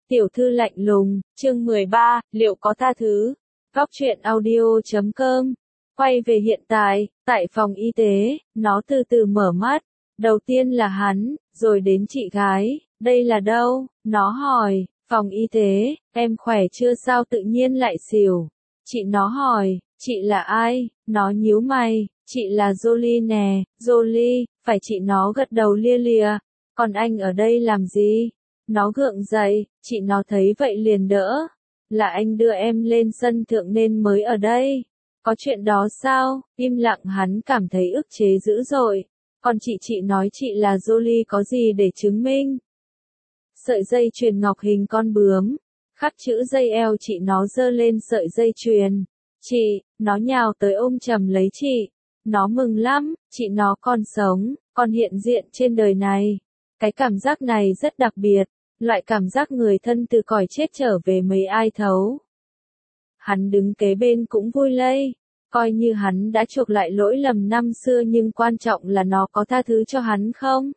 Tiểu thư lạnh lùng, chương 13, liệu có tha thứ? Góc truyện audio.com. Quay về hiện tại, tại phòng y tế, nó từ từ mở mắt. Đầu tiên là hắn, rồi đến chị gái, đây là đâu? Nó hỏi, phòng y tế, em khỏe chưa sao tự nhiên lại xỉu. Chị nó hỏi, chị là ai? Nó nhíu mày, chị là Jolie nè, Jolie, phải chị nó gật đầu lia lịa. Còn anh ở đây làm gì? Nó gượng dậy, chị nó thấy vậy liền đỡ. Là anh đưa em lên sân thượng nên mới ở đây. Có chuyện đó sao? Im lặng hắn cảm thấy ức chế dữ dội. Còn chị nói chị là Jolie có gì để chứng minh? Sợi dây chuyền ngọc hình con bướm. Khắc chữ dây eo chị nó giơ lên sợi dây chuyền. Chị, nó nhào tới ôm chầm lấy chị. Nó mừng lắm, chị nó còn sống, còn hiện diện trên đời này. Cái cảm giác này rất đặc biệt. Loại cảm giác người thân từ cõi chết trở về mấy ai thấu. Hắn đứng kế bên cũng vui lây, coi như hắn đã chuộc lại lỗi lầm năm xưa nhưng quan trọng là nó có tha thứ cho hắn không?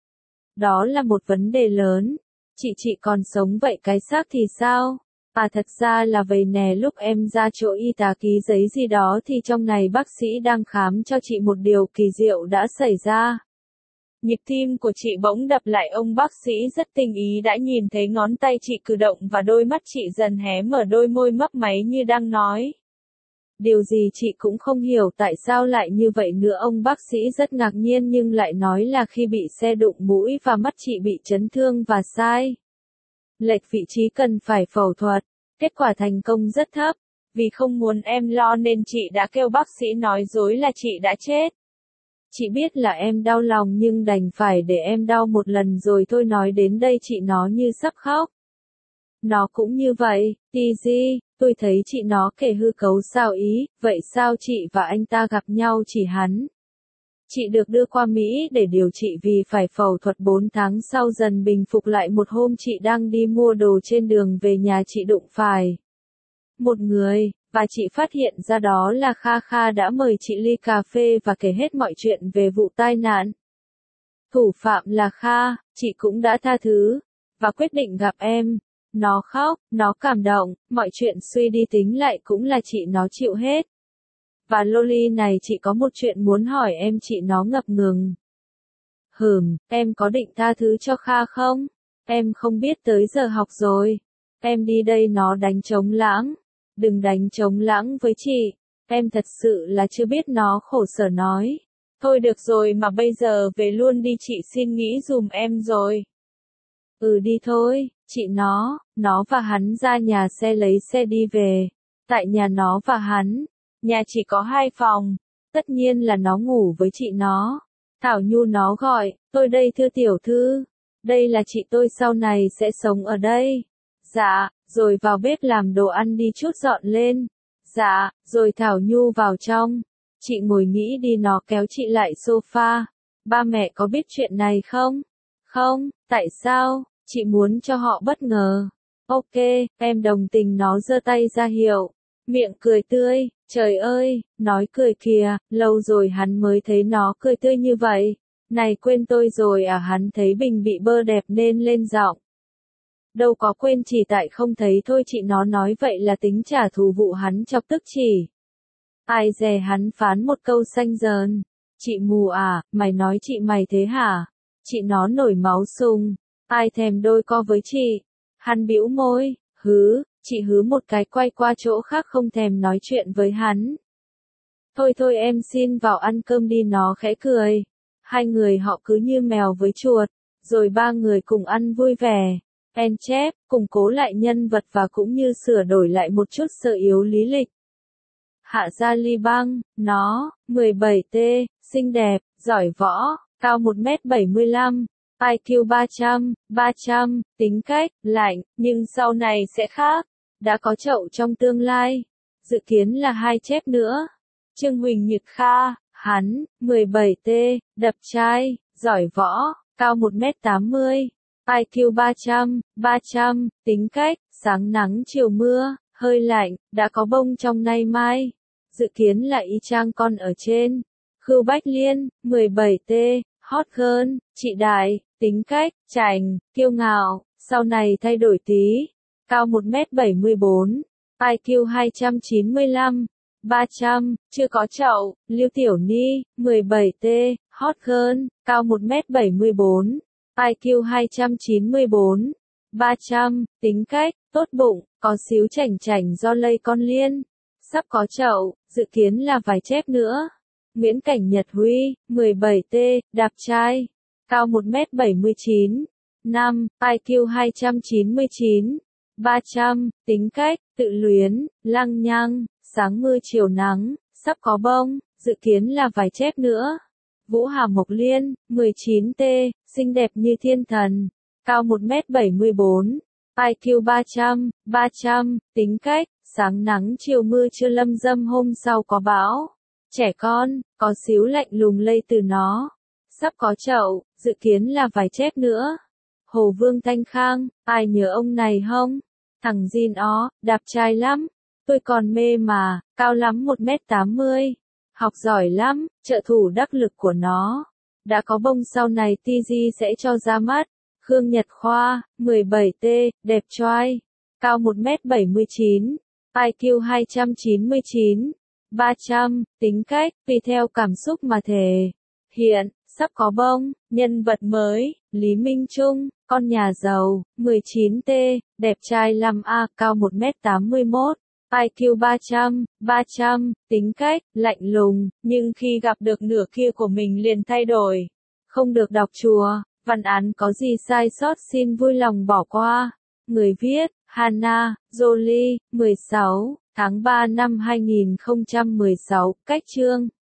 Đó là một vấn đề lớn. Chị còn sống vậy cái xác thì sao? À thật ra là vậy nè, lúc em ra chỗ y tá ký giấy gì đó thì trong này bác sĩ đang khám cho chị một điều kỳ diệu đã xảy ra. Nhịp tim của chị bỗng đập lại, ông bác sĩ rất tinh ý đã nhìn thấy ngón tay chị cử động và đôi mắt chị dần hé mở, đôi môi mấp máy như đang nói. Điều gì chị cũng không hiểu tại sao lại như vậy nữa. Ông bác sĩ rất ngạc nhiên nhưng lại nói là khi bị xe đụng mũi và mắt chị bị chấn thương và sai lệch vị trí cần phải phẫu thuật. Kết quả thành công rất thấp. Vì không muốn em lo nên chị đã kêu bác sĩ nói dối là chị đã chết. Chị biết là em đau lòng nhưng đành phải để em đau một lần rồi thôi. Nói đến đây chị nó như sắp khóc. Nó cũng như vậy, Tizi, tôi thấy chị nó kể hư cấu sao ý, vậy sao chị và anh ta gặp nhau chỉ hắn? Chị được đưa qua Mỹ để điều trị vì phải phẫu thuật 4 tháng sau dần bình phục lại. Một hôm chị đang đi mua đồ trên đường về nhà chị đụng phải một người, và chị phát hiện ra đó là Kha Kha đã mời chị ly cà phê và kể hết mọi chuyện về vụ tai nạn. Thủ phạm là Kha, chị cũng đã tha thứ, và quyết định gặp em. Nó khóc, nó cảm động, mọi chuyện suy đi tính lại cũng là chị nó chịu hết. Và Loli này, chị có một chuyện muốn hỏi em. Chị nó ngập ngừng. Em có định tha thứ cho Kha không? Em không biết tới giờ học rồi. Em đi đây. Nó đánh trống lãng. Đừng đánh trống lãng với chị. Em thật sự là chưa biết. Nó khổ sở nói. Thôi được rồi mà bây giờ về luôn đi, chị xin nghĩ dùm em rồi. Đi thôi, chị nó và hắn ra nhà xe lấy xe đi về. Tại nhà nó và hắn, nhà chỉ có 2 phòng, tất nhiên là nó ngủ với chị nó. Thảo Nhu nó gọi, tôi đây thưa tiểu thư, đây là chị tôi sau này sẽ sống ở đây. Dạ, rồi vào bếp làm đồ ăn đi, chút dọn lên. Dạ, rồi Thảo Nhu vào trong. Chị ngồi nghĩ đi. Nó kéo chị lại sofa. Ba mẹ có biết chuyện này không? Không, tại sao? Chị muốn cho họ bất ngờ. Ok, em đồng tình. Nó giơ tay ra hiệu. Miệng cười tươi, trời ơi, nói cười kìa, lâu rồi hắn mới thấy nó cười tươi như vậy. Này quên tôi rồi à? Hắn thấy Bình bị bơ đẹp nên lên giọng. Đâu có quên, chỉ tại không thấy thôi. Chị nó nói vậy là tính trả thù vụ hắn chọc tức chỉ. Ai dè hắn phán một câu xanh dờn. Chị mù à, mày nói chị mày thế hả? Chị nó nổi máu sùng. Ai thèm đôi co với chị? Hắn bĩu môi, chị hứ một cái quay qua chỗ khác không thèm nói chuyện với hắn. Thôi em xin vào ăn cơm đi. Nó khẽ cười. Hai người họ cứ như mèo với chuột, rồi 3 người cùng ăn vui vẻ. En chép, củng cố lại nhân vật và cũng như sửa đổi lại một chút sơ yếu lý lịch. Hạ Gia Ly Băng, nó, 17T, xinh đẹp, giỏi võ, cao 1m75. IQ 300, tính cách, lạnh, nhưng sau này sẽ khác. Đã có chậu trong tương lai. Dự kiến là 2 chép nữa. Trương Huỳnh Nhật Kha, hắn, 17T, đập trai, giỏi võ, cao 1m80. IQ 300, tính cách, sáng nắng chiều mưa, hơi lạnh, đã có bông trong nay mai. Dự kiến là y chang con ở trên. Khưu Bách Liên, 17T, hot girl, chị đại, tính cách, chảnh, kiêu ngạo, sau này thay đổi tí, cao 1m74, IQ 295, 300, chưa có chậu, Lưu Tiểu Ni, 17T, hot girl, cao 1m74, IQ 294, 300, tính cách, tốt bụng, có xíu chảnh chảnh do lây con liên, sắp có chậu, dự kiến là vài chép nữa. Nguyễn Cảnh Nhật Huy, 17T, đạp trai, cao 1m79, 5, IQ 299, 300, tính cách, tự luyến, lăng nhăng, sáng mưa chiều nắng, sắp có bông, dự kiến là vài chép nữa. Vũ Hà Mộc Liên, 19T, xinh đẹp như thiên thần, cao 1m74, IQ 300, tính cách, sáng nắng chiều mưa chưa lâm dâm hôm sau có bão. Trẻ con, có xíu lạnh lùng lây từ nó. Sắp có chậu, dự kiến là vài chép nữa. Hồ Vương Thanh Khang, ai nhớ ông này không? Thằng Jin ó, đạp trai lắm. Tôi còn mê mà, cao lắm 1m80. Học giỏi lắm, trợ thủ đắc lực của nó. Đã có bông sau này TG sẽ cho ra mắt. Khương Nhật Khoa, 17T, đẹp trai. Cao 1m79. IQ 299. 300, tính cách, tùy theo cảm xúc mà thể hiện, sắp có bông, nhân vật mới, Lý Minh Trung, con nhà giàu, 19T, đẹp trai 5A, cao 1m81, IQ 300, tính cách, lạnh lùng, nhưng khi gặp được nửa kia của mình liền thay đổi. Không được đọc chùa, văn án có gì sai sót xin vui lòng bỏ qua. Người viết, Hannah, Jolie, 16. Tháng 3 năm 2016, cách chương